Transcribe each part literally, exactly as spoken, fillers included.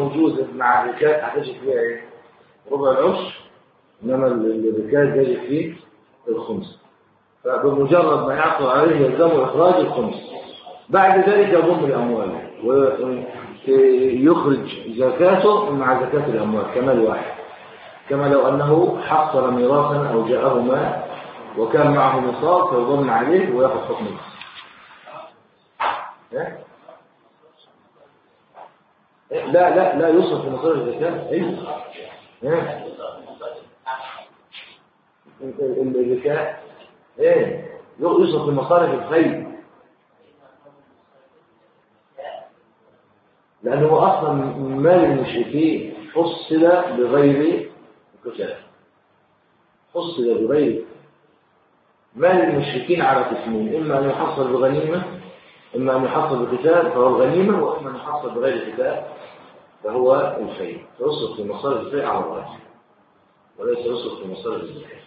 موجودة مع الركاز هتجد فيها ايه؟ ربع العشر، انما الركاز يجد فيه الخمس. فبمجرد ما يعقل عليه يلزم اخراج الخمس. بعد ذلك يضم الاموال ويخرج زكاته مع زكاة الاموال كمال واحد، كما لو انه حصل ميراثا او جاءه مال وكان معه نصاب فيضم عليه وياخذ حكم النصاب. لا لا لا يصرف في مصارف الزكاة. ايه الزكاة ايه يصرف في مصارف الخير، لأنه أصلا مال المشركين فصل بغير قتال، فصل بغير مال المشركين على قسمين، إما أن يحصل بغنيمة، إما أن يحصل بقتال فهو الغنيمة، وإما أن يحصل بغير قتال فهو الخير. فيصرف في مصارف الخير على الراجح وليس يصرف في مصارف الزكاة.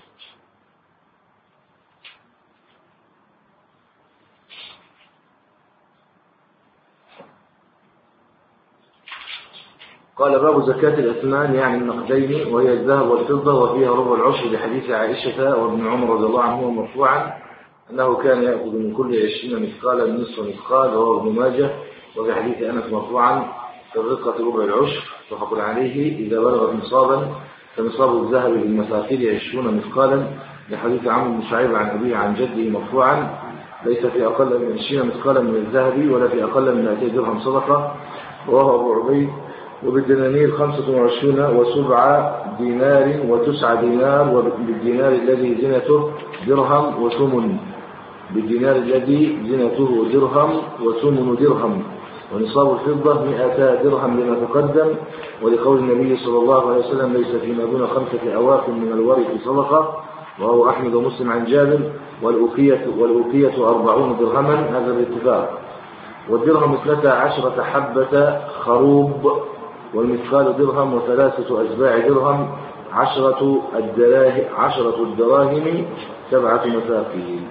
قال باب زكاة الأثمان يعني النقدين، وهي الذهب والفضة، وفيها ربع العشر لحديث عائشة وابن عمر رضي الله عنهما مرفوعا أنه كان يأخذ من كل عشرين مثقالا نصف مثقال، رواه ابن ماجه. وفي حديث أنس مرفوعا في الرقة ربع العشر متفق عليه إذا بلغت نصابا، فنصاب الذهب للمثاقيل عشرون مثقالا، لحديث عمرو بن شعيب عن أبيه عن جده مرفوعا ليس في أقل من عشرين مثقالا من الذهب ولا في أقل من مئتي درهم صدقة، رواه أبو عبيد. وبالدنانير خمسة وعشرون وسبعة دينار وتسعة دينار، وبالدينار الذي زنته درهم وثمن، بالدينار الذي زنته درهم وثمن درهم. ونصاب الفضة مئتا درهم لما تقدم، ولقول النبي صلى الله عليه وسلم ليس فيما دون خمسة أواق من الورق صدقة، وهو أحمد ومسلم عن جابر. والأوقية والأوقية أربعون درهما، هذا الاتفاق. والدرهم اثنتا عشرة حبة خروب، والمثقال درهم وثلاثة أجباع درهم، عشرة الدراهم عشرة الدراهم سبعة مثاقيل.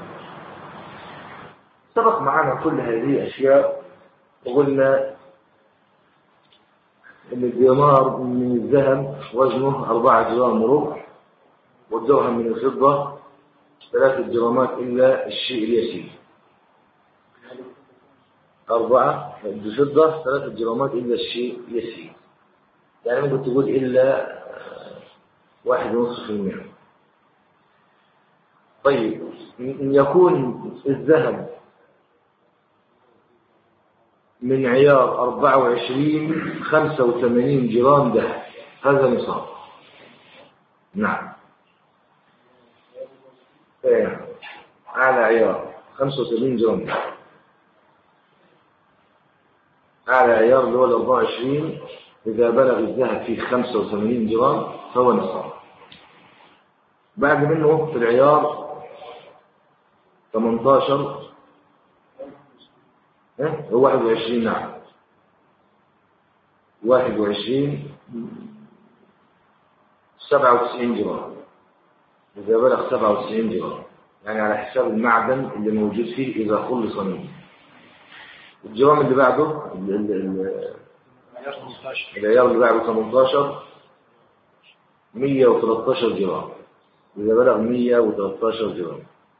سبق معنا كل هذه الأشياء وقلنا أن الدينار من الذهب وزنه أربعة جرام وربع، والدرهم من الفضة ثلاثة جرامات إلا الشيء اليسير. أربعة الفضة ثلاثة جرامات إلا الشيء اليسير، يعني ممكن تقول إلا واحد ونصف في المئة. طيب يكون الذهب من عيار أربعة وعشرين خمسة وثمانين جرام ذهب، هذا نصاب. نعم ايه على عيار خمسة وثمانين جرام ذهب، على عيار اللي هو ال أربعة وعشرين إذا بلغ الذهب فيه خمسة وثمانين جرام فهو نصاب. بعد منه في العيار ثمانية عشر ايه واحد وعشرين، نعم واحد وعشرين سبعة وتسعين جرام، إذا بلغ سبعة وتسعين جرام، يعني على حساب المعدن اللي موجود فيه إذا خلص منه. الجرام اللي بعده العيار اللي بعده ثمانية عشر مئة وثلاثة عشر جرام، إذا بلغ مئة وثلاثة عشر جرام.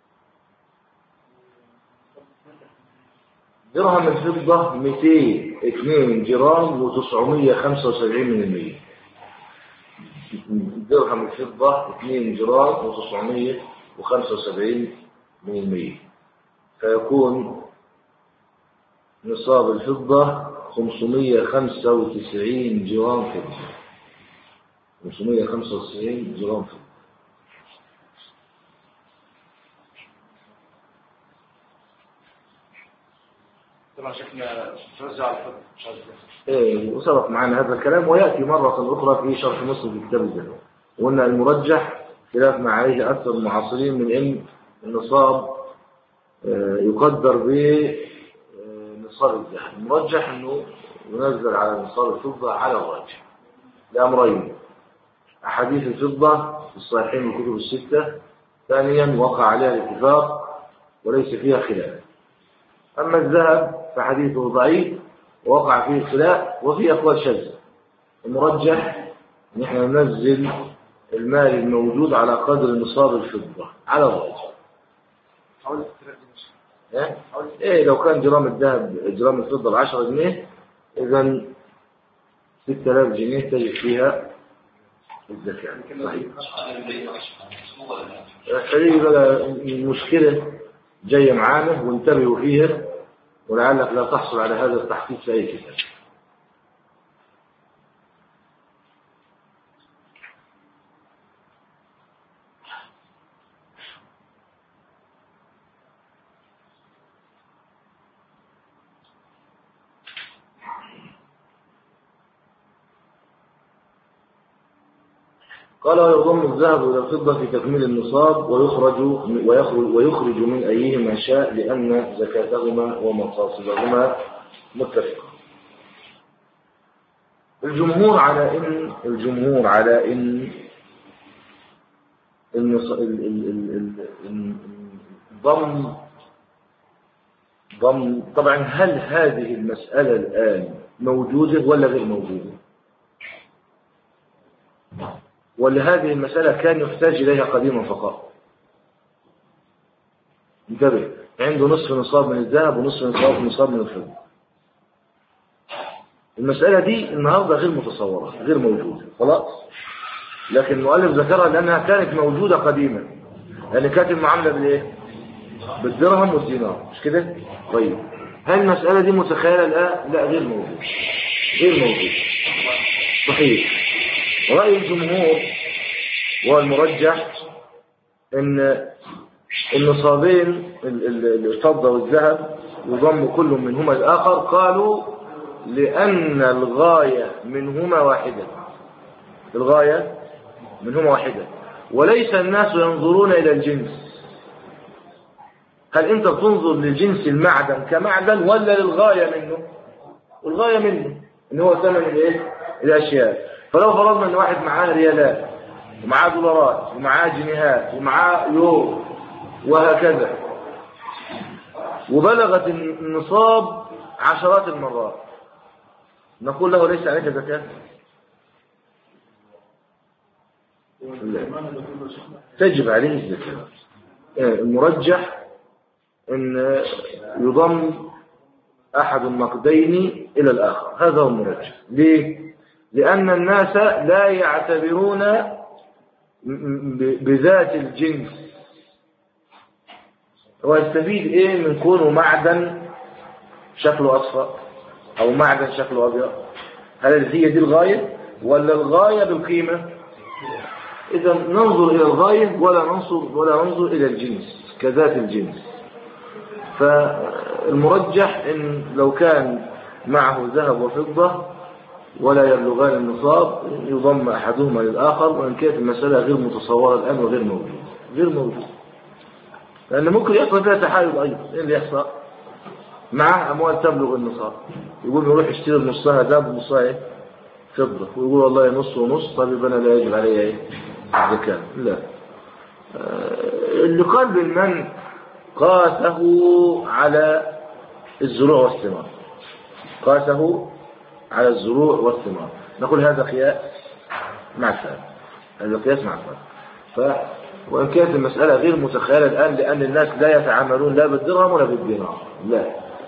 درهم الفضة مئتين واثنين جرام وتسعمئة وخمسة وسبعين من المئة، درهم الفضة اثنين جرام وتسعمئة وخمسة وسبعين من المئة، فيكون نصاب الفضة خمسمئة وخمسة وتسعين جرام فضة، خمسمئة وخمسة وتسعين جرام فضة. طبعا شكلنا توزع الفضة. ايه وسبق معنا هذا الكلام، ويأتي مرة أخرى في شرح مسلم في كتاب الزكاة. وأن المرجح خلاف ما عليه أكثر المعاصرين من أن النصاب يقدر بنصاب الذهب. المرجح أنه ينزل على نصاب الفضة على الراجح لأمرين: أحاديث الفضة في الصحيحين والكتب الستة، ثانيا وقع عليها الاتفاق وليس فيها خلاف. أما الذهب فحديثه ضعيف ووقع فيه خلاف وفيه أقوال شاذة، المرجح ان احنا ننزل المال الموجود على قدر نصاب الفضة على الراجح. حوالي ستة آلاف جنيه. ايه ايه لو كان جرام الذهب جرام الفضة ب عشرة جنيه، اذا ستة آلاف جنيه تجد فيها الزكاة. صحيح. هذه بقى المشكلة جاية معانا وانتبهوا فيها، ولعلك لا تحصل على هذا التحقيق في أي كتاب. قال ويضم الذهب إلى الفضة في تكميل النصاب ويخرج ويخرج ويخرج من أيهما شاء لأن زكاتهما ومقاصدهما متفقة. الجمهور على إن الجمهور على إن ضم ضم طبعا هل هذه المسألة الآن موجودة ولا غير موجودة؟ ولا هذه المسألة كان يحتاج إليها قديما فقط؟ انتبه، عنده نصف نصاب من الذهب ونصف نصاب نصاب من الفضة. المسألة دي النهاردة غير متصورة، غير موجودة خلاص، لكن المؤلف ذكرها لأنها كانت موجودة قديما، لأن كانت المعاملة بالإيه؟ بالدرهم والدينار، مش كده؟ طيب هل المسألة دي متخيلة الآن؟ لا، غير موجودة، غير موجودة. صحيح. رأي الجمهور والمرجح ان النصابين الفضة والذهب يضم كل منهما الآخر، قالوا لأن الغاية منهما واحدة، الغاية منهما واحدة، وليس الناس ينظرون إلى الجنس. هل أنت بتنظر للجنس المعدن كمعدن ولا للغاية منه؟ الغاية منه إن هو ثمن الإيه؟ الأشياء. فلو فرضنا ان واحد معاه ريالات ومعاه دولارات ومعاه جنيهات ومعاه يورو وهكذا، وبلغت النصاب عشرات المرات، نقول له ليس عليك زكاة؟ تجب عليه الزكاة. المرجح ان يضم احد النقدين الى الاخر، هذا هو المرجح. ليه؟ لأن الناس لا يعتبرون بذات الجنس. هو يستفيد إيه من كونه معدن شكله أصفر أو معدن شكله أبيض؟ هل هي دي الغاية ولا الغاية بالقيمة؟ إذا ننظر إلى الغاية ولا ننظر ولا ننظر إلى الجنس كذات الجنس. فالمرجح إن لو كان معه ذهب وفضة ولا يبلغان النصاب يضم أحدهما للآخر، وإن كانت المسألة غير متصورة الآن وغير موجودة، غير موجودة، لأن ممكن يحصل فيها تحايل أيضا. إيه اللي يحصل؟ معه أموال تبلغ النصاب، يقول يروح يشتري نصها ذهب ونصها إيه؟ فضة، ويقول والله نص ونص، طيب أنا لا يجب علي إيه؟ الزكاة. لا. اللي قال بالمن قاسه على الزروع والثمار، قاسه على الزروع والثمار، نقول هذا قياس مع الفارق، هذا قياس مع الفارق. ف وإن كانت المسألة غير متخيلة الآن لأن الناس لا يتعاملون لا بالدرهم ولا بالدينار، لا.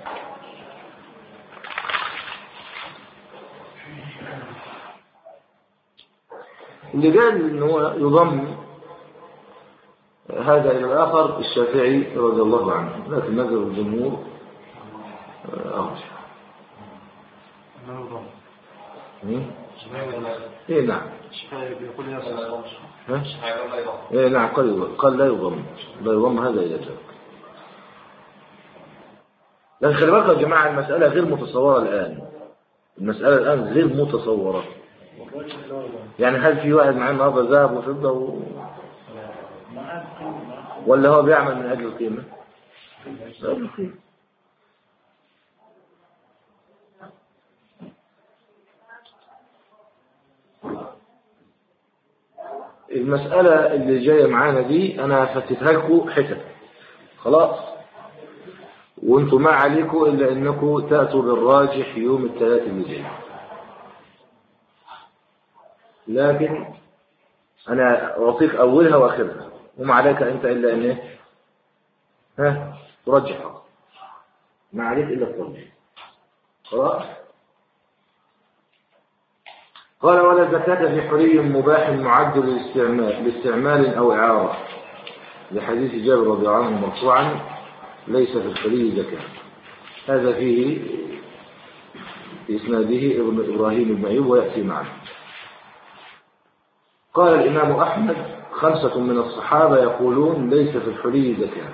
اللي قال إنه يضم هذا إلى الآخر الشافعي رضي الله عنه، لكن نظر الجمهور أرجح. ايه نعم. ايه نعم، قال قال لا يضم، لا يضم هذا الى ذاك. لكن خلي بالكم يا جماعه، المساله غير متصوره الان، المساله الان غير متصوره. يعني هل في واحد معاه النهارده ذهب وفضه و... ولا هو بيعمل من اجل القيمه؟ المسألة اللي جاية معانا دي أنا هفتتها لكم حتت خلاص، وانتم ما عليكم إلا أنكم تأتوا بالراجح يوم الثلاث اللي جاي. لكن أنا أعطيك أولها وآخرها، وما عليك أنت إلا أن إيه؟ ها ترجح، ما عليك إلا الترجح. خلاص. قال ولا زكاة في حلي مباح معد للاستعمال لاستعمال أو إعارة، لحديث جابر رضي الله عنه مرفوعا ليس في الحلي زكاة. هذا فيه في إسناده ابن إبراهيم بن أيوب ويأتي معه. قال الإمام أحمد خمسة من الصحابة يقولون ليس في الحلي زكاة.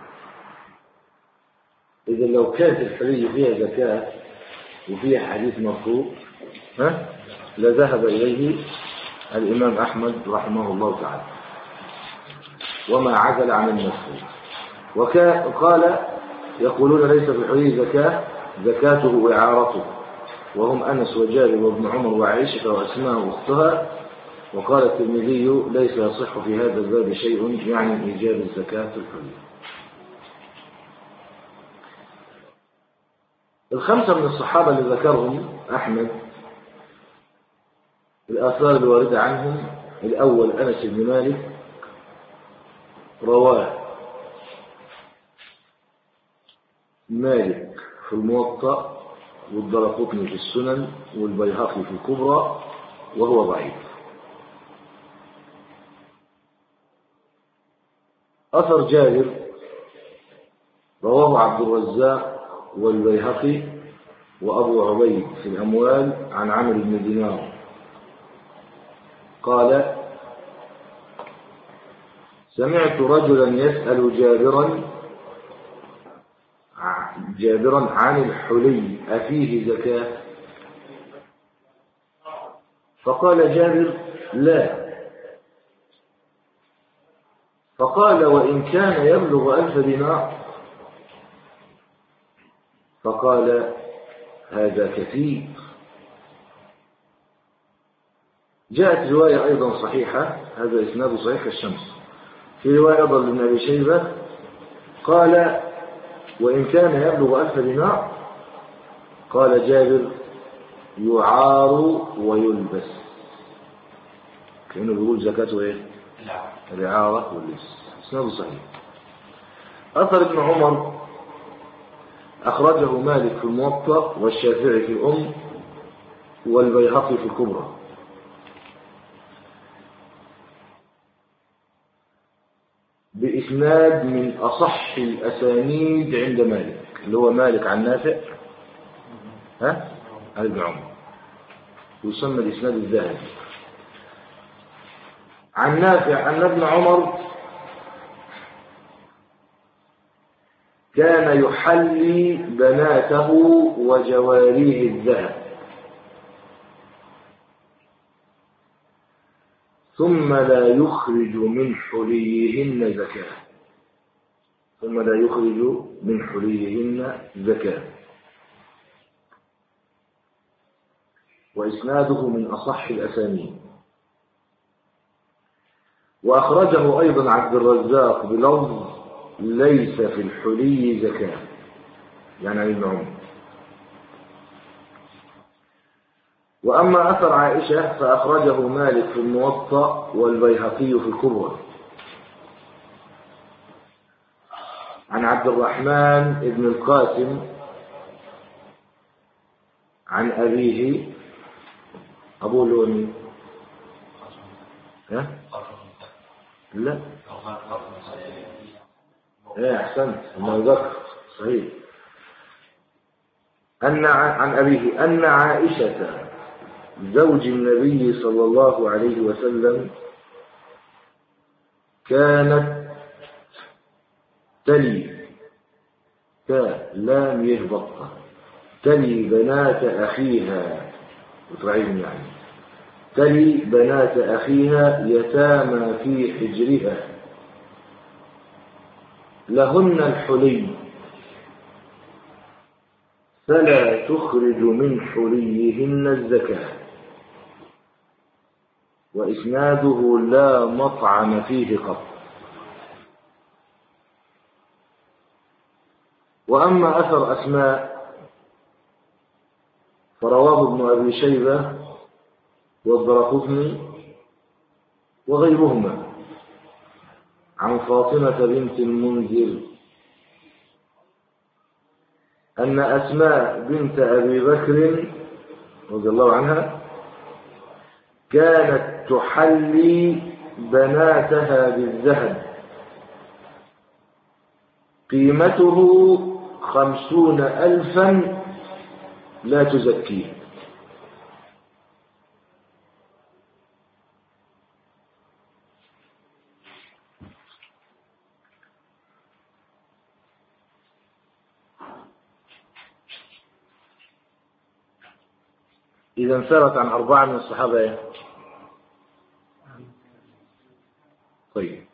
إذا لو كانت الحلي فيها زكاة وفيها حديث مرفوع ها لذهب إليه الإمام أحمد رحمه الله تعالى وما عزل عن المسلم. وقال يقولون ليس في الحلي زكاة زكاته وإعارته، وهم أنس وجابر وابن عمر وعائشة وأسماء وأختها. وقال الترمذي ليس يصح في هذا الباب شيء يعني إيجاب الزكاة في الحلي. الخمسة من الصحابة اللي ذكرهم أحمد الآثار الواردة عنهم: الأول أنس بن مالك رواه مالك في الموطأ والدرقطني في السنن والبيهقي في الكبرى وهو ضعيف. أثر جابر رواه عبد الرزاق والبيهقي وأبو عبيد في الأموال عن عمرو بن دينار قال: سمعت رجلا يسأل جابرا جابرا عن الحلي أفيه زكاة؟ فقال جابر: لا. فقال: وإن كان يبلغ ألف دينار؟ فقال: هذا كثير. جاءت رواية أيضا صحيحة، هذا إسناد صحيح الشمس، في رواية أيضا لابن أبي شيبة قال: وإن كان يبلغ ألف دينار؟ قال جابر: يعار ويلبس، كأنه بيقول زكاته إيه؟ الإعارة واللبس. إسناد صحيح. أثر ابن عمر أخرجه مالك في الموطأ والشافعي في الأم والبيهقي في الكبرى. بإسناد من أصح الأسانيد عند مالك، اللي هو مالك عن نافع ها عن ابن عمر، يسمى الإسناد الذهبي. عن نافع أن ابن عمر كان يحلي بناته وجواريه الذهب ثم لا يخرج من حليهن زكاة ثم لا يخرج من حليهن زكاة وإسناده من أصح الأسانيد. وأخرجه أيضا عبد الرزاق بلفظ: ليس في الحلي زكاة، يعني عن ابن عمر. وأما أثر عائشة فأخرجه مالك في الموطأ والبيهقي في الكبرى عن عبد الرحمن بن القاسم عن أبيه. أبوه لوني ها؟ لا ايه احسنت انه ذكر صحيح. ان عن ابيه ان عائشه زوج النبي صلى الله عليه وسلم كانت تلي كلام يهبط تلي بنات اخيها وترعيهم يعني تلي بنات اخيها يتامى في حجرها لهن الحلي فلا تخرج من حليهن الزكاة. وإسناده لا مطعم فيه قط. وأما أثر أسماء فرواه ابن أبي شيبة والدارقطني وغيرهما عن فاطمة بنت المنذر أن أسماء بنت أبي بكر رضي الله عنها كانت تحلي بناتها بالذهب قيمته خمسون ألفا لا تزكيه. إذا انثرت عن أربعة من الصحابة إيه؟ طيب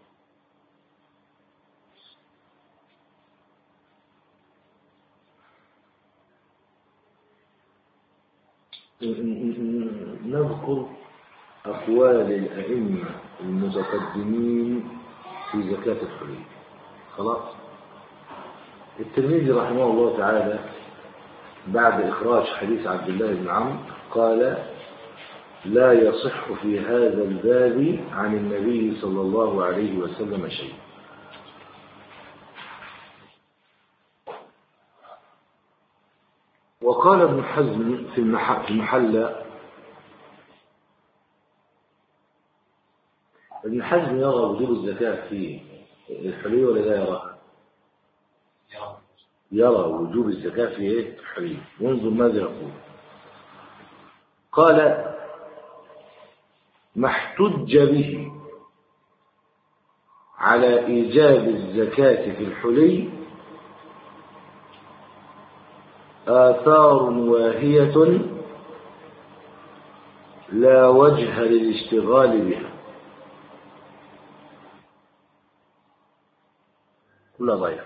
نذكر أقوال الأئمة المتقدمين في زكاة الحلي. خلاص. الترمذي رحمه الله تعالى بعد إخراج حديث عبد الله بن عمرو قال لا يصح في هذا الباب عن النبي صلى الله عليه وسلم شيء. وقال ابن حزم في المحلى ابن حزم يرى وجوب الزكاة في الحلي ولا لا يراها؟ يرى وجوب الزكاة في ايه؟ الحلي. وانظر ماذا يقول. قال ما احتج به على إيجاب الزكاة في الحلي آثار واهية لا وجه للاشتغال بها كل ضيف.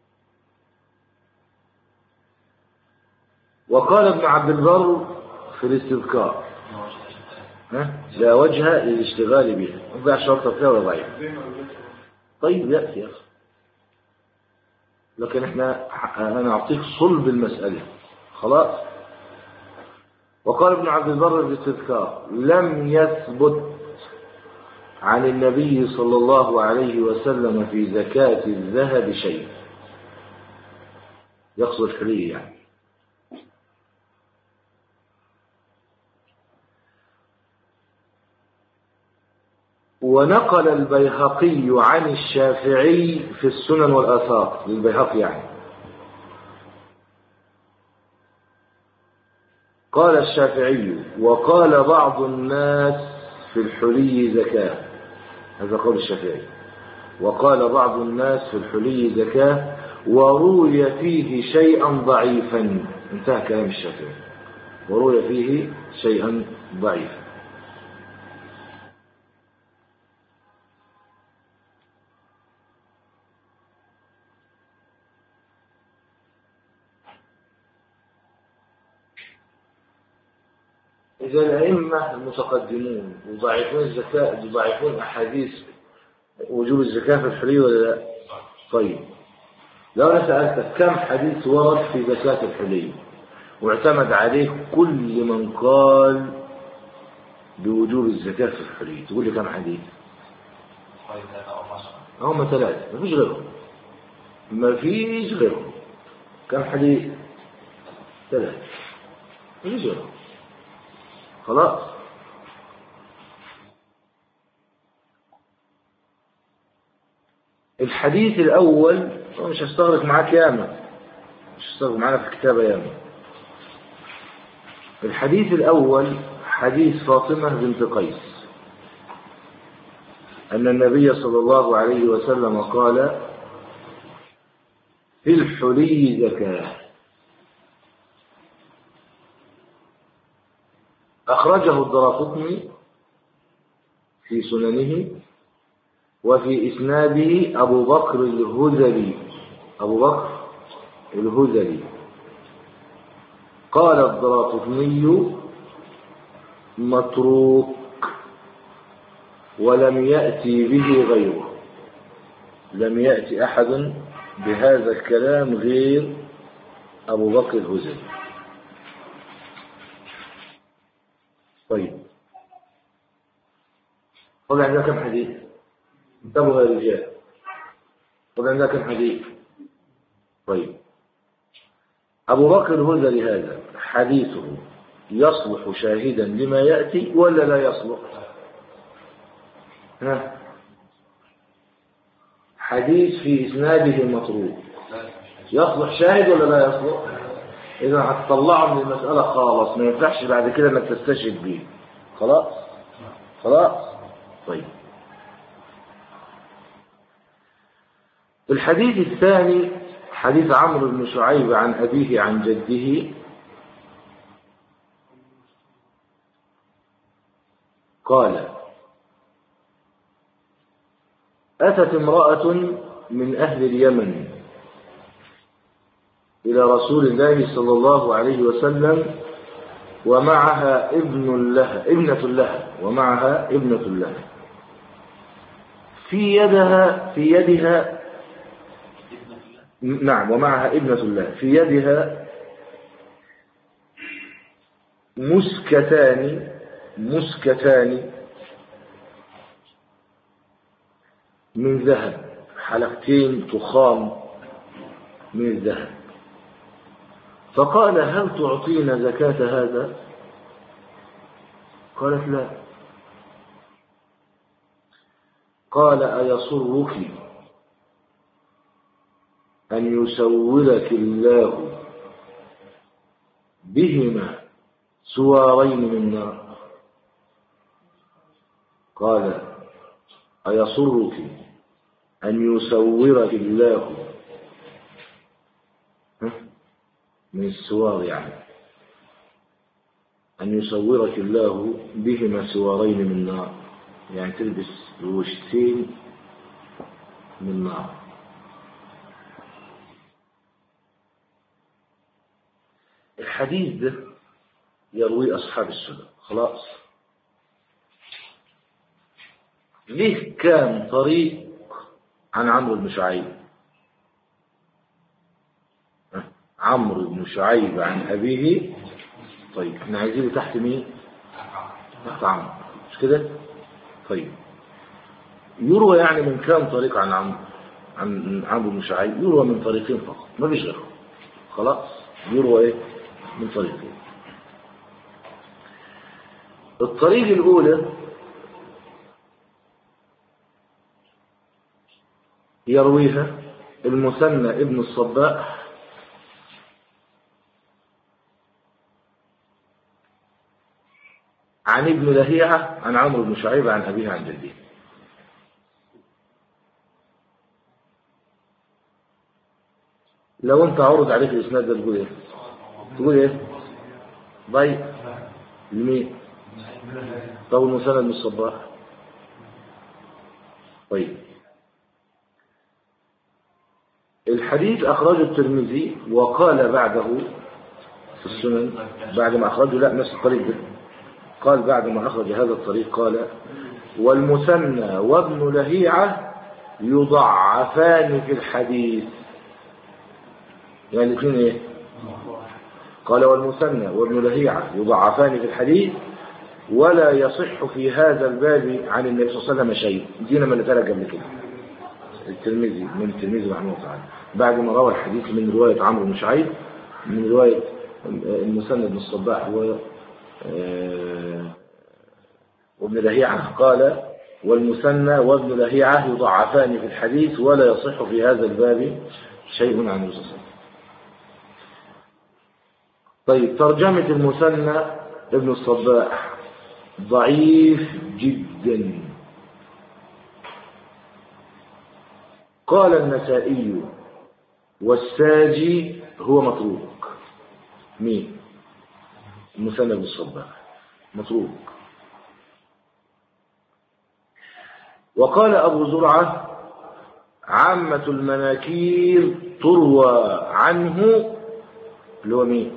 وقال ابن عبد البر في الاستذكار لا وجه للاشتغال بها وضع شرطة فيها ولا ضيف. طيب يأتي يا أخي لكن احنا انا اعطيك صلب المسألة. خلاص. وقال ابن عبد البر في الاستذكار لم يثبت عن النبي صلى الله عليه وسلم في زكاة الذهب شيء. يقصد الحلي يعني. ونقل البيهقي عن الشافعي في السنن والآثار للبيهقي يعني قال الشافعي وقال بعض الناس في الحلي زكاة. هذا قول الشافعي. وقال بعض الناس في الحلي زكاة وروي فيه شيئا ضعيفا. انتهى كلام الشافعي. وروي فيه شيئا ضعيفا. إذا الأئمة المتقدمون يضاعفون الزكاة يضاعفون أحاديث وجوب الزكاة في الحلي ولا لا؟ طيب لو أنا سألتك كم حديث ورد في زكاة الحلي واعتمد عليه كل من قال بوجوب الزكاة في الحلي تقول لي كم حديث؟ هم ثلاثة. ما فيش غيرهم. ما فيش غيرهم. كم حديث؟ ثلاثة. ما فيش غيرهم. خلاص. الحديث الأول مش هستغرق معاك ياما مش هستغرق معانا في الكتابة ياما. الحديث الأول حديث فاطمة بنت قيس أن النبي صلى الله عليه وسلم قال في الحلي زكاة. أخرجه الدارقطني في سننه وفي إسناده أبو بكر الهذلي أبو بكر الهذلي. قال الدارقطني متروك ولم يأتي به غيره. لم يأتي أحد بهذا الكلام غير أبو بكر الهذلي. طيب خذ عندنا كم حديث؟ انتبهوا يا رجال، خذ عندنا كم حديث؟ طيب أبو بكر الهذلي هذا حديثه يصلح شاهدا لما يأتي ولا لا يصلح؟ ها؟ حديث في إسناده مطروق يصلح شاهد ولا لا يصلح؟ إذا هتطلعه من المسألة خالص، ما ينفعش بعد كده انك تستشهد به. خلاص خلاص. طيب الحديث الثاني حديث عمرو بن شعيب عن أبيه عن جده قال أتت امرأة من أهل اليمن إلى رسول الله صلى الله عليه وسلم ومعها ابن لها ابنة لها ومعها ابنة لها في يدها في يدها نعم ومعها ابنة لها في يدها مسكتان مسكتان من ذهب، حلقتين تخام من الذهب. فقال هل تعطينا زكاة هذا؟ قالت لا. قال أيسرك أن يسولك الله بهما سوارين من نار؟ قال أيسرك أن يسورك الله من السوار، يعني أن يسورك الله بهما سوارين من نار، يعني تلبس وشتين من نار. الحديث ده يروي أصحاب السنة. خلاص. ليه كان طريق عن عمرو بن شعيب؟ عمرو بن شعيب عن أبيه. طيب احنا عايزينه تحت مين؟ تحت عمرو، مش كده؟ طيب يروى يعني من كام طريق عن عمرو عن عمرو بن شعيب؟ يروى من طريقين فقط، ما فيش غيره. خلاص، يروى ايه؟ من طريقين. الطريق الأولى يرويها المثنى ابن الصباح عن ابن لهيعة عن عمرو بن شعيب عن أبيه عن جده. لو انت عرض عليك الاسناد ده تقول ايه؟ تقول ايه؟ ضيق لمين؟ طب المثنى ابن الصباح. طيب الحديث أخرجه الترمذي وقال بعده في السنن بعد ما أخرجه، لا نفس الطريق ده، قال بعد ما أخرج هذا الطريق قال والمثنى وابن لهيعة يضعفان في الحديث. يعني الاثنين ايه؟ قال والمثنى وابن لهيعة يضعفان في الحديث ولا يصح في هذا الباب عن النبي صلى الله عليه وسلم شيء. دينا من نترجم قبل كده الترمذي من الترمذي رحمه الله تعالى بعد ما روى الحديث من رواية عمرو بن شعيب من رواية المثنى بن الصباح و وابن لهيعة قال والمثنى وابن لهيعة يضعفان في الحديث ولا يصح في هذا الباب شيء عن النبي صلى الله عليه وسلم. طيب ترجمة المثنى ابن الصباح ضعيف جدا. قال النسائي والساجي هو متروك. مين؟ المثنى بن الصباح متروك. وقال أبو زرعة عامة المناكير تروى عنه، اللي هو مين؟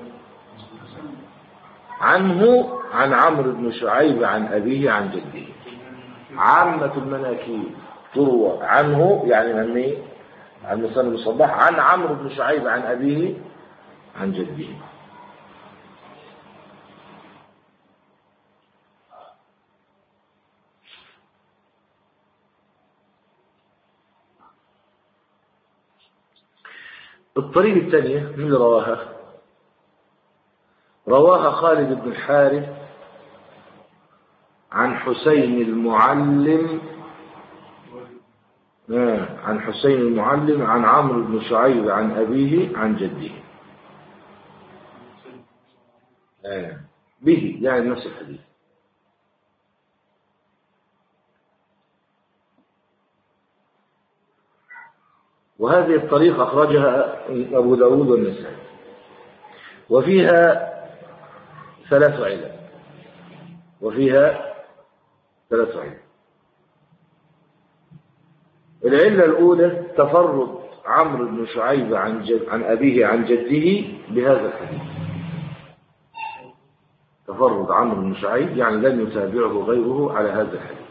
عنه عن عمرو بن شعيب عن أبيه عن جده. عامة المناكير تروى عنه يعني عن مين؟ عن المثنى بن الصباح عن عمرو بن شعيب عن أبيه عن جده. الطريق الثانية من اللي رواها؟ رواها خالد بن الحارث عن حسين المعلم آه. عن حسين المعلم عن عمرو بن شعيب عن أبيه عن جده آه. به يعني نفس الحديث. وهذه الطريقة أخرجها أبو داود والنسائي، وفيها ثلاث علل وفيها ثلاث علل. العلة الأولى تفرد عمرو بن شعيب عن, جد عن أبيه عن جده بهذا الحديث. تفرد عمرو بن شعيب يعني لم يتابعه غيره على هذا الحديث.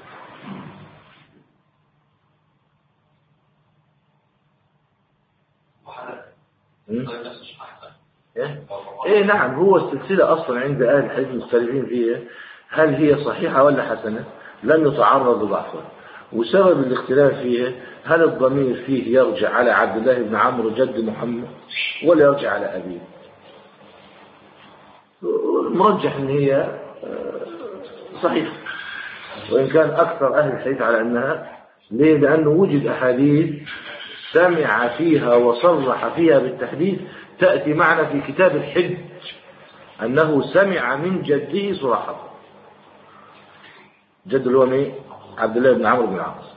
إيه؟ إيه نعم، هو السلسلة أصلا عند أهل الحديث مختلفين فيها هل هي صحيحة ولا حسنة، لم يتعرض لضعفها. وسبب الاختلاف فيها هل الضمير فيه يرجع على عبد الله بن عمرو جد محمد ولا يرجع على أبيه. المرجح ان هي صحيح، وإن كان أكثر أهل الحديث على أنها. ليه؟ لأنه وجد أحاديث سمع فيها وصرح فيها بالتحديث تأتي معنا في كتاب الحج أنه سمع من جده صراحة. جد اللي هو مين؟ عبد الله بن عمرو بن العاص.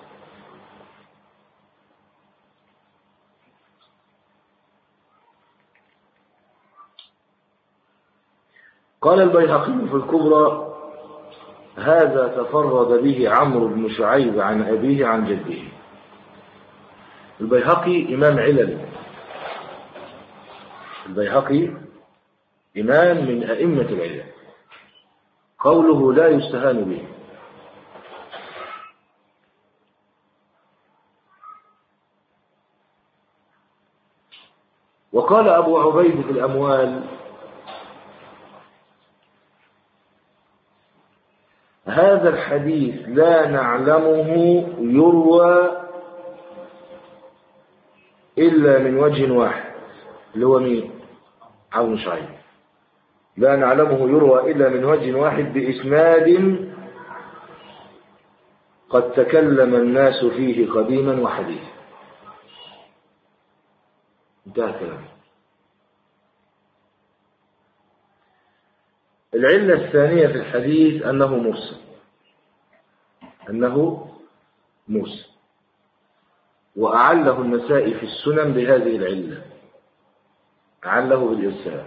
قال البيهقي في الكبرى هذا تفرد به عمرو بن شعيب عن أبيه عن جده. البيهقي إمام علل، البيهقي إمام من أئمة العلل، قوله لا يستهان به. وقال أبو عبيد في الأموال هذا الحديث لا نعلمه يروى إلا من وجه واحد، اللي هو مين؟ عمرو بن شعيب. لا نعلمه يروى إلا من وجه واحد بإسناد قد تكلم الناس فيه قديما وحديثا. انتهى الكلام. العلة الثانية في الحديث أنه مرسل، أنه مرسل، وأعله النسائي في السنن بهذه العلة، أعله بالإرسال.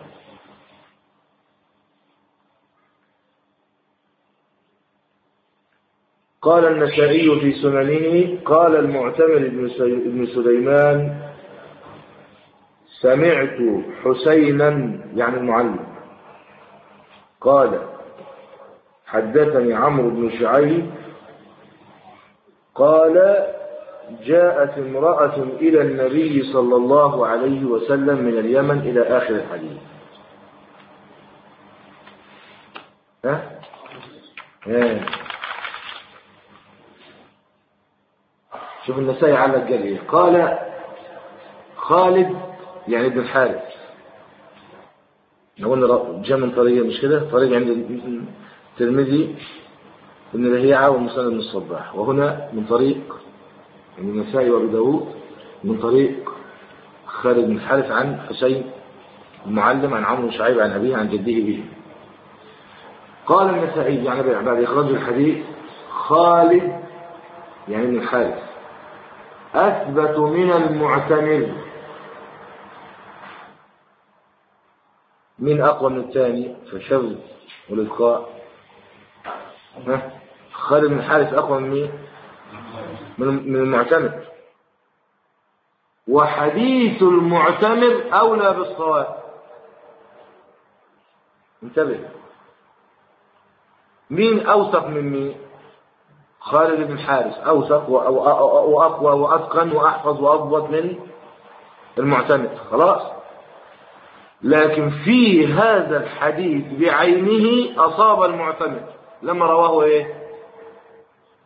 قال النسائي في سننه قال المعتمر بن سليمان سمعت حسينا يعني المعلم قال حدثني عمرو بن شعيب قال جاءت امرأة إلى النبي صلى الله عليه وسلم من اليمن إلى آخر الحديث. ها؟ ها؟ شوف النسائي على الجليل قال خالد يعني ابن الحارث، قلنا جاء من طريق مش كده، طريق عند الترمذي ابن لهيعة ومسند بن الصباح، وهنا من طريق النسائي وابو داود من طريق خالد بن الحارث عن حسين المعلم عن عمرو بن شعيب عن أبيه عن جده به. قال النسائي يعني بعد إخراج الحديث خالد يعني ابن الحارث أثبت من المعتمر. من أقوى من الثاني في الحفظ والإتقاء؟ خالد بن الحارث أقوى من مين؟ من المعتمر. وحديث المعتمر أولى بالصواب. انتبه، مين أوثق من مين؟ خالد بن الحارث أوثق وأقوى وأتقن وأحفظ وأضبط من المعتمر، خلاص. لكن في هذا الحديث بعينه أصاب المعتمر لما رواه إيه؟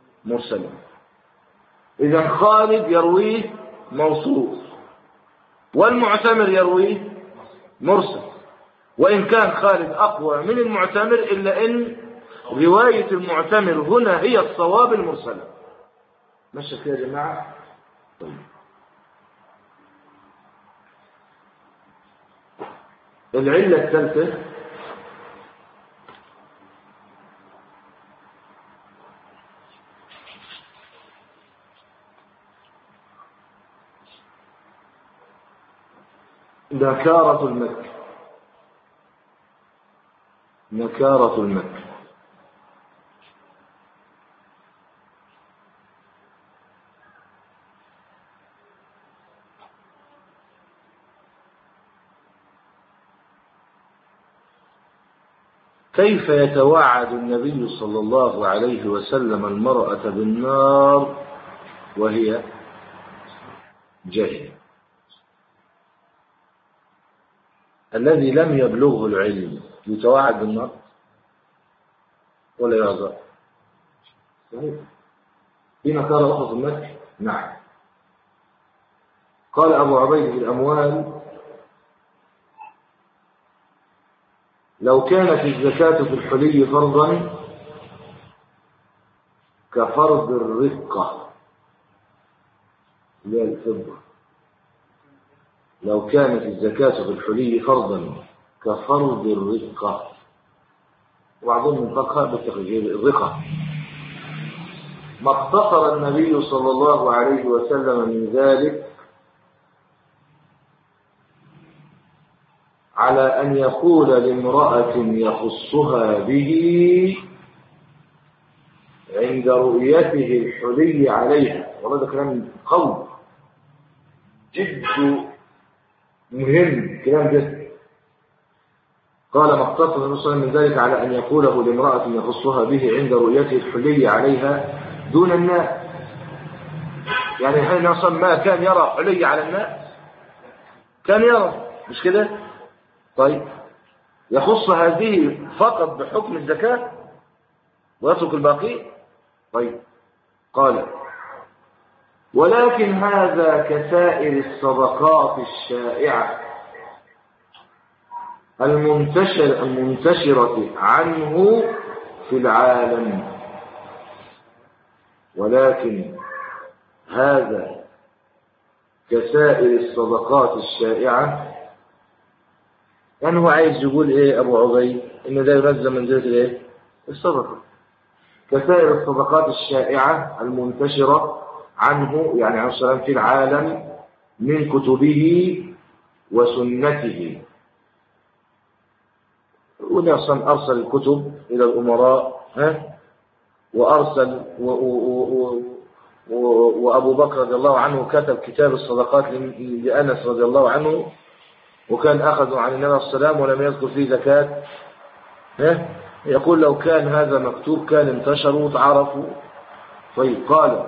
مرسلا. إذا خالد يرويه موصوف، والمعتمر يرويه مرسل، وإن كان خالد أقوى من المعتمر إلا إن رواية المعتمر هنا هي الصواب المرسلة. ماشي كده يا جماعة؟ طيب. العلة الثالثة نكارة المكر. نكارة المكر كيف يتوعد النبي صلى الله عليه وسلم المرأة بالنار وهي جاهلة؟ الذي لم يبلغه العلم يتوعد بالنار ولا يعذر؟ صحيح. في نكارة أخرى في المكر؟ نعم. قال أبو عبيد في الأموال: لو كانت الزكاة في الحلي فرضا كفرض الرقة، لا الفضة. لو كانت الزكاة في الحلي فرضا كفرض الرقة، وبعضهم منطقها بالتخجيل الرقة. ما اقتصر النبي صلى الله عليه وسلم من ذلك على أن يقول لامرأة يخصها به عند رؤيته الحلي عليها، والله ده كلام قوي جد مهم كلام جد. قال ما اقتصر النبي صلى الله عليه وسلم من ذلك على أن يقوله لامرأة يخصها به عند رؤيته الحلي عليها دون الناس. يعني حين أصلا ما كان يرى حلي على الناس، كان يرى، مش كده؟ طيب يخص هذه فقط بحكم الزكاة ويترك الباقي؟ طيب قال: ولكن هذا كسائر الصدقات الشائعة المنتشر المنتشرة عنه في العالم. ولكن هذا كسائر الصدقات الشائعة، يعني هو عايز يقول ايه ابو عبيد؟ ان ده ينزل منزلة الايه؟ الصدقة. كسائر الصدقات الشائعة المنتشرة عنه، يعني عليه السلام، في العالم من كتبه وسنته. وده أصلا أرسل الكتب إلى الأمراء، ها؟ وأرسل و و و و وأبو بكر رضي الله عنه كتب كتاب الصدقات لأنس رضي الله عنه، وكان أخذوا عن النبي صلى الله عليه وسلم ولم يذكر فيه زكاة. ها؟ يقول لو كان هذا مكتوب كان انتشروا وتعرفوا. طيب قال: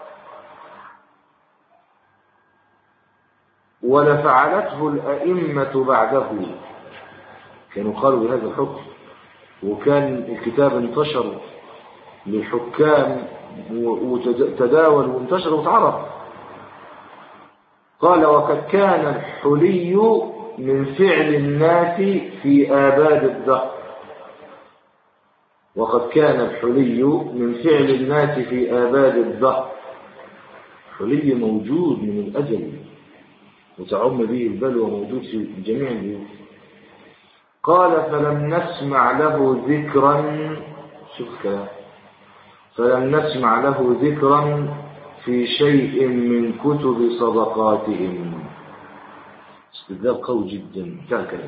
ولفعلته الأئمة بعده، كانوا قالوا بهذا الحكم، وكان الكتاب انتشر للحكام وتداول وانتشر وتعرف. قال: وقد كان الحلي من فعل الناس في آباد الدهر. وقد كان الحلي من فعل الناس في آباد الدهر. الحلي موجود من الأجل وتعم به البلوى، موجود في جميع البيوت. قال: فلم نسمع له ذكرا، شوف كلام، فلم نسمع له ذكرا في شيء من كتب صدقاتهم. استدلال قوي جدا بتاع كلام.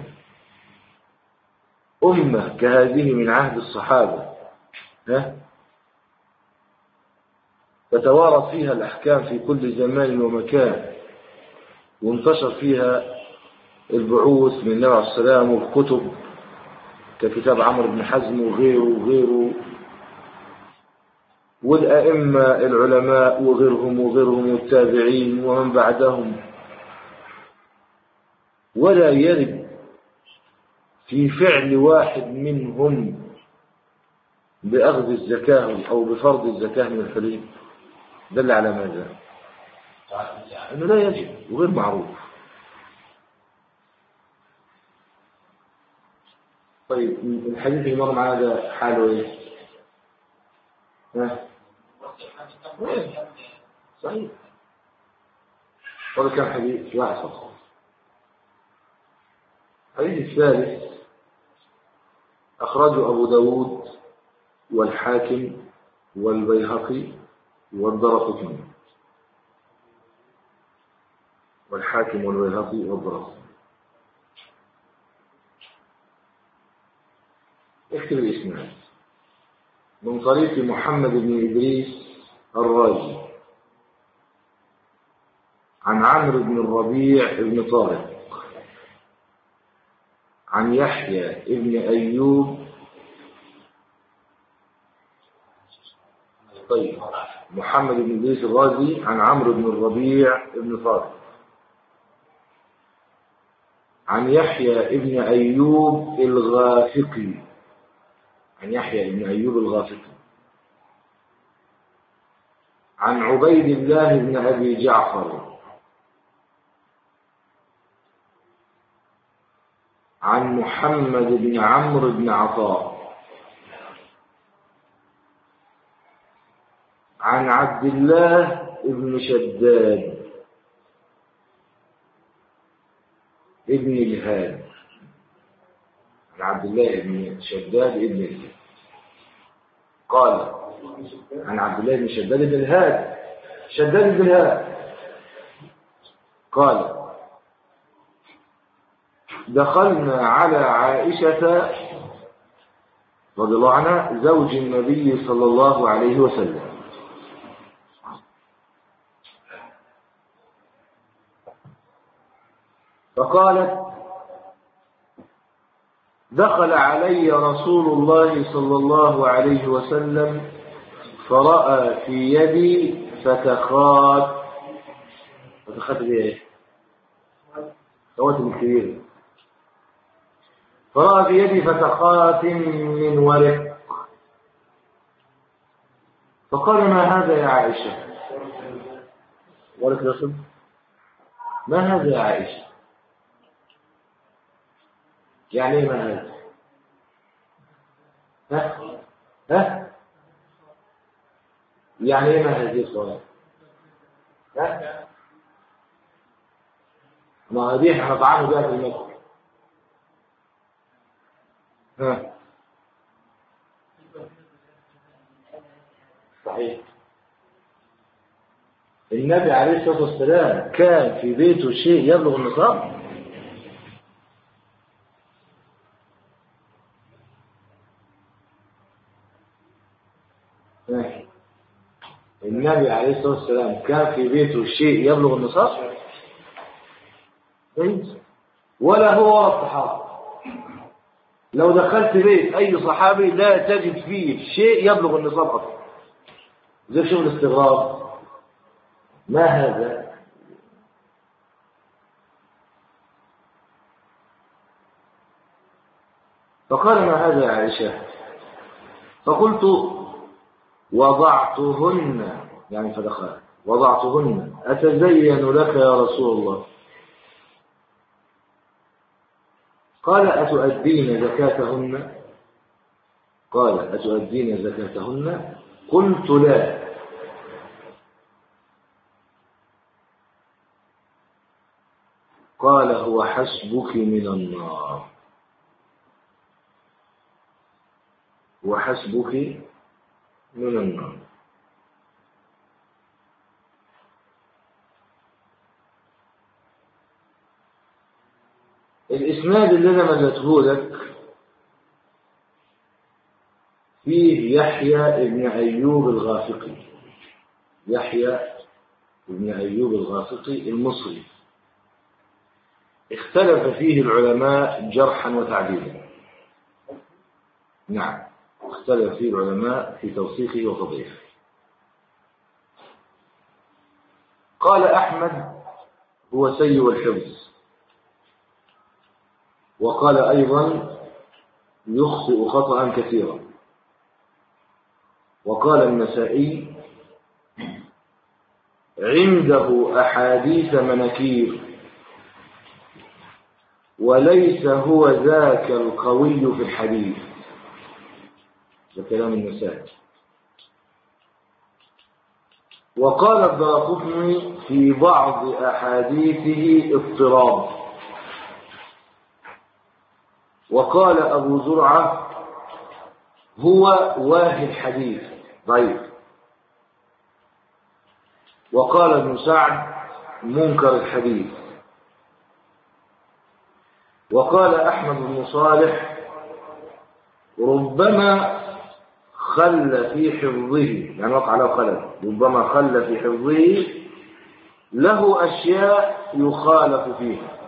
أمة كهذه من عهد الصحابة، ها، تتوارث فيها الأحكام في كل زمان ومكان، وانتشر فيها البعوث من النبي عليه السلام والكتب ككتاب عمرو بن حزم وغيره وغيره، والأئمة العلماء وغيرهم وغيرهم والتابعين ومن بعدهم، ولا يرد في فعل واحد منهم بأخذ الزكاة أو بفرض الزكاة من الحلي. دل على ماذا؟ أنه لا يجب وغير معروف. طيب الحديث اللي مر معنا ده حاله ايه؟ ها؟ صحيح. ولا كان حديث واحد فقط. الحديث الثالث أخرجه أبو داود والحاكم والبيهقي والدرقطني. والحاكم والبيهقي والدرقطني. اكتب الاسماء. من طريق محمد بن إدريس الرازي عن عمرو بن الربيع بن طارق عن يحيى بن أيوب. طيب محمد بن إدريس الرازي عن عمرو بن الربيع بن طارق عن يحيى بن أيوب الغافقي عن يحيى بن أيوب الغافقي عن عبيد الله بن أبي جعفر عن محمد بن عمرو بن عطاء عن عبد الله بن شداد ابن الهاد عن عبد الله بن شداد ابن الهاد قال عن عبد الله بن شداد بن الهاد شداد بن الهاد قال دخلنا على عائشة رضي الله عنها زوج النبي صلى الله عليه وسلم فقالت دخل علي رسول الله صلى الله عليه وسلم فرأى في يدي فتخات. فتخات دي ايه؟ خواتم كبيرة. فرأى في يدي فتخات من ورق فقال ما هذا يا عائشة؟ ورق رسول ما هذا يا عائشة؟ يعني ما هذا؟ ها؟ ها؟ يعني ايه ما هذه الصلاة؟ ها؟ ما هذه احنا طعامه بها في المسجد. ها؟ صحيح. النبي عليه الصلاة والسلام كان في بيته شيء يبلغ النصاب. النبي عليه الصلاة والسلام كان في بيته شيء يبلغ النصاب ولا هو ولا الصحابة. لو دخلت بيت أي صحابي لا تجد فيه شيء يبلغ النصاب أصلا. زي شغل استغراب ما هذا؟ فقال ما هذا يا عائشة؟ فقلت وضعتهن يعني فدخل وضعتهن أتزين لك يا رسول الله؟ قال أتؤدين زكاتهن؟ قال أتؤدين زكاتهن؟ قلت لا. قال هو حسبك من النار هو حسبك من النار. الإسناد اللي أنا ملته لك فيه يحيى بن أيوب الغافقي يحيى بن أيوب الغافقي المصري اختلف فيه العلماء جرحا وتعديلا. نعم اختلف فيه العلماء في توثيقه وتضعيفه. قال أحمد هو سيء الحفظ وقال أيضا يخطئ خطأ كثيرا. وقال النسائي عنده أحاديث مناكير وليس هو ذاك القوي في الحديث. ده كلام النسائي. وقال الدارقطني في بعض أحاديثه اضطراب. وقال أبو زرعة هو واهي الحديث ضعيف. وقال ابن سعد منكر الحديث. وقال أحمد بن صالح ربما خل في حفظه، يعني وقع له خلل، ربما خل في حفظه له أشياء يخالف فيها.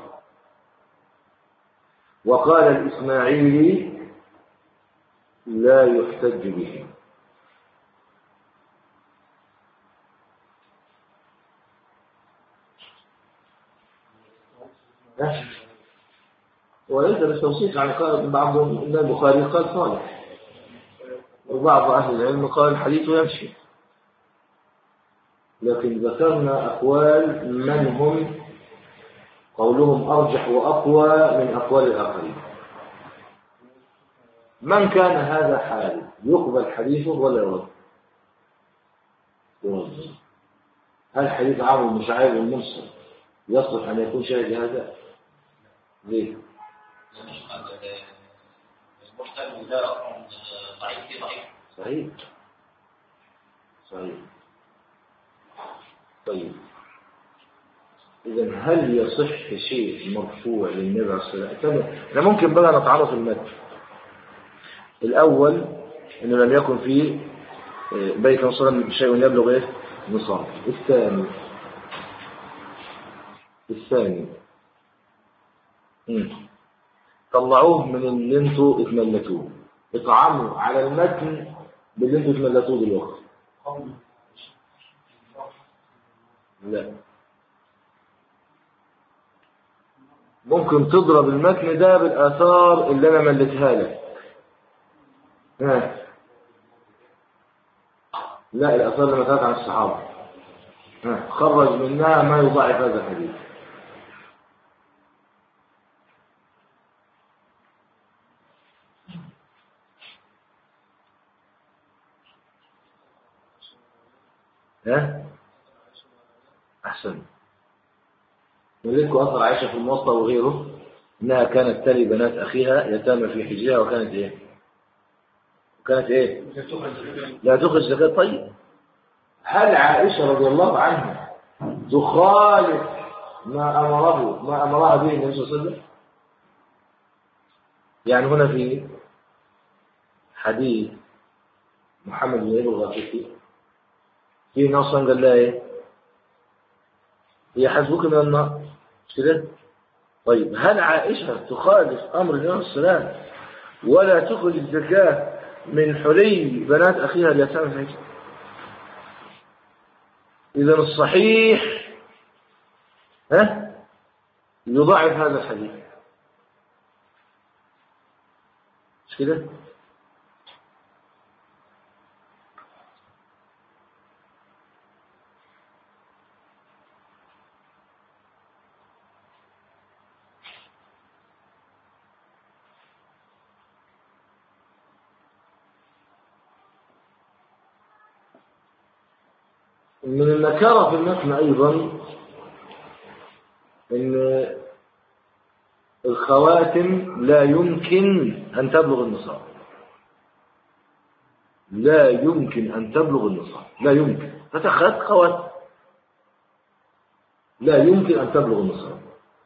وقال الإسماعيلي لا يحتج به. وليس بالتوثيق، يعني قال بعضهم ان البخاري قال صالح، وبعض اهل العلم قال حديثه يمشي. لكن ذكرنا اقوال من هم قولهم ارجح واقوى من اقوال الاخرين. من كان هذا حال يقبل حديثه ولا يرد؟ يرد. هل حديث عمرو بن شعيب المرسل يصلح ان يكون شاهد لهذا؟ ليه؟ المرسل ده ضعيف ضعيف. صحيح صحيح. طيب إذن هل يصح شيء مرفوع للنبي عليه الصلاة والسلام؟ احنا ممكن بقى نتعرف المتن. الأول إنه لم يكن فيه بيت صلى الله عليه وسلم شيء يبلغ إيه؟ نصاب. الثاني الثاني مم. طلعوه من اللي انتوا اتملتوه، اطعموا على المتن باللي انتوا اتملتوه دلوقتي. لا، ممكن تضرب المتن ده بالآثار اللي انا ملتها لك. ها لا، الآثار اللي ملتها عن الصحابة، ها خرج منها ما يضاعف هذا الحديث. ها أحسن. نريدكم أثر عائشة في الموطأ وغيره إنها كانت تلي بنات أخيها يتامى في حجرها، وكانت إيه؟ وكانت إيه؟ لا تخرج زكاة. طيب هل عائشة رضي الله عنها تخالف ما أمره ما أمرها به النبي صلى الله عليه وسلم؟ يعني هنا في حديث محمد بن أبي الغافقي في نص قال لها إيه؟ هي حسبك من النار، مش كده؟ طيب هل عائشة تخالف أمر النبي صلى الله عليه وسلم ولا تخرج الزكاة من حلي بنات أخيها اليتامى في حجرها؟ إذا الصحيح ها يضاعف هذا الحديث، مش كده؟ من النكارة في المتن أيضا أن الخواتم لا يمكن أن تبلغ النصاب. لا يمكن أن تبلغ النصاب، لا يمكن. فتخذ خواتم لا يمكن أن تبلغ النصاب.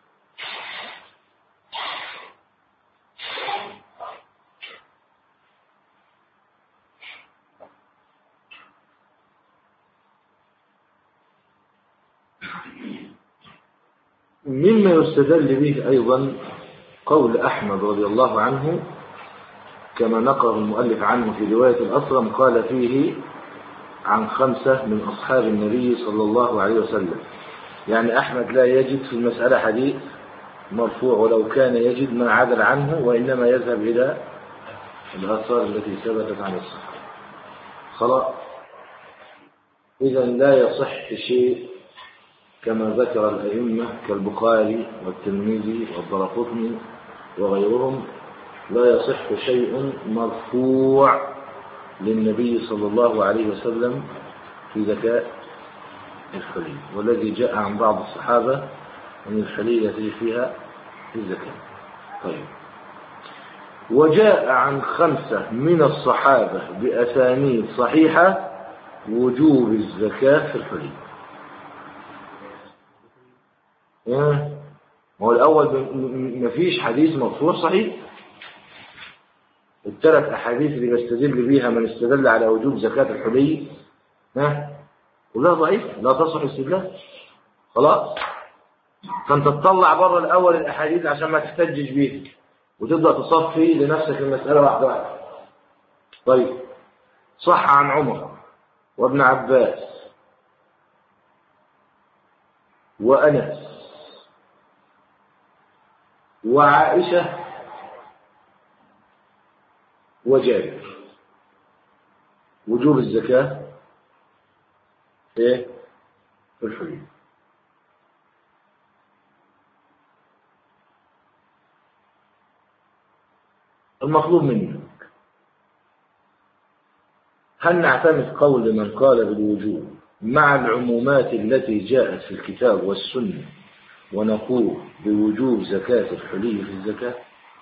مما يستدل به أيضا قول أحمد رضي الله عنه كما نقل المؤلف عنه في رواية الأصرم، قال فيه عن خمسة من أصحاب النبي صلى الله عليه وسلم. يعني أحمد لا يجد في المسألة حديث مرفوع، ولو كان يجد ما عدل عنه، وإنما يذهب إلى الآثار التي ثبتت عن الصحابة. خلاص، إذا لا يصح شيء كما ذكر الأئمة كالبخاري والترمذي والدارقطني وغيرهم لا يصح شيء مرفوع للنبي صلى الله عليه وسلم في زكاة الحلي، والذي جاء عن بعض الصحابة أن الحلي لا تجي فيها في الزكاة. طيب، وجاء عن خمسة من الصحابة بأسانيد صحيحة وجوب الزكاة في الحلي. ما هو الأول مفيش حديث مرفوع صحيح. الثلاث أحاديث اللي بيستدل بيها من استدل على وجوب زكاة الحلي ها كلها ضعيفة لا تصح استدلال. خلاص، فأنت تطلع بره الأول الأحاديث عشان ما تحتجج بيها وتبدأ تصفي لنفسك المسألة واحدة واحدة. طيب، صح عن عمر وابن عباس وأنس وعائشة وجابر وجوب الزكاة ايه في الحلي. المطلوب منك هل نعتمد قول من قال بالوجوب مع العمومات التي جاءت في الكتاب والسنة ونقول بوجوب زكاة الحلي في الزكاة،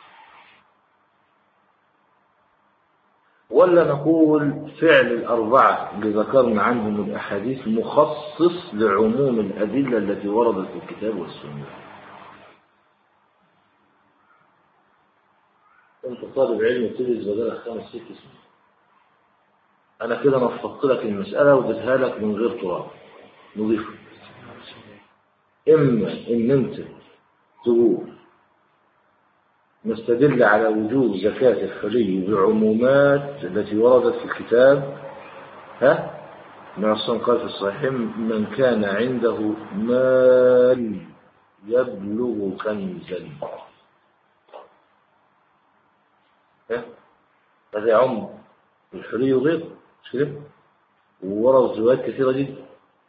ولا نقول فعل الأربعة اللي ذكرنا عنهم الأحاديث مخصص لعموم الأدلة التي وردت في الكتاب والسنة؟ أنت طالب علم تدرس بدل خمس ست سنين، أنا كده نفضت لك المسألة واديتها لك من غير تراب نضيفه. إما إن أنت تقول نستدل على وجوب زكاة الحلي بعمومات التي وردت في الكتاب، ها من الصنع قال في الصحيحين من كان عنده مال يبلغ كنزا، هذا يعم الحلي وغيره، مش كده؟ وورد روايات كثيرة جدا،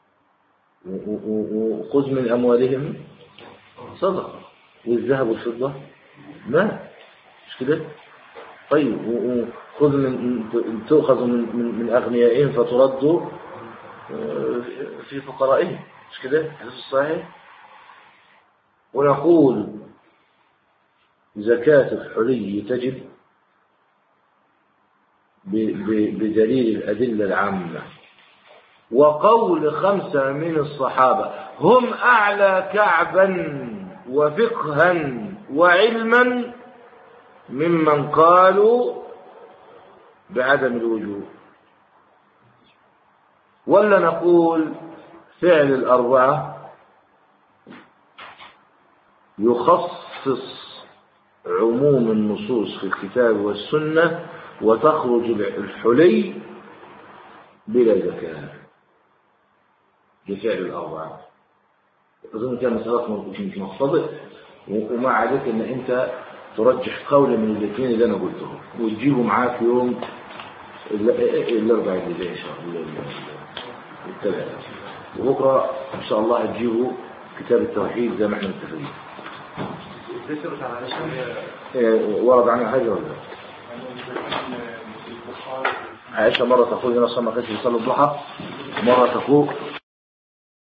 وخذ من أموالهم صدقة والذهب والفضة ما مش كده؟ طيب، وخذ من تؤخذ من من, من أغنيائهم فترد في فقرائهم، مش كده؟ حديث الصحيح. ونقول زكاة الحلي تجب بدليل الأدلة العامة وقول خمسة من الصحابة هم أعلى كعبا وفقها وعلما ممن قالوا بعدم الوجوب، ولا نقول فعل الأربعة يخصص عموم النصوص في الكتاب والسنة وتخرج الحلي بلا زكاة بفعل الأربعة. أظن كان مسألة مختلط، ومع ذلك أن أنت ترجح قولة من الاثنين اللي أنا قلتهم وتجيبه معاك يوم الأربعاء اللي جاي إن شاء الله الثلاثة، وبكرة إن شاء الله هتجيبه كتاب التوحيد زي ما احنا متفقين. ورد عنها حاجة ولا لا؟ عائشة مرة تقول هنا صلى الله عليه وسلم يصلي الضحى، مرة تقول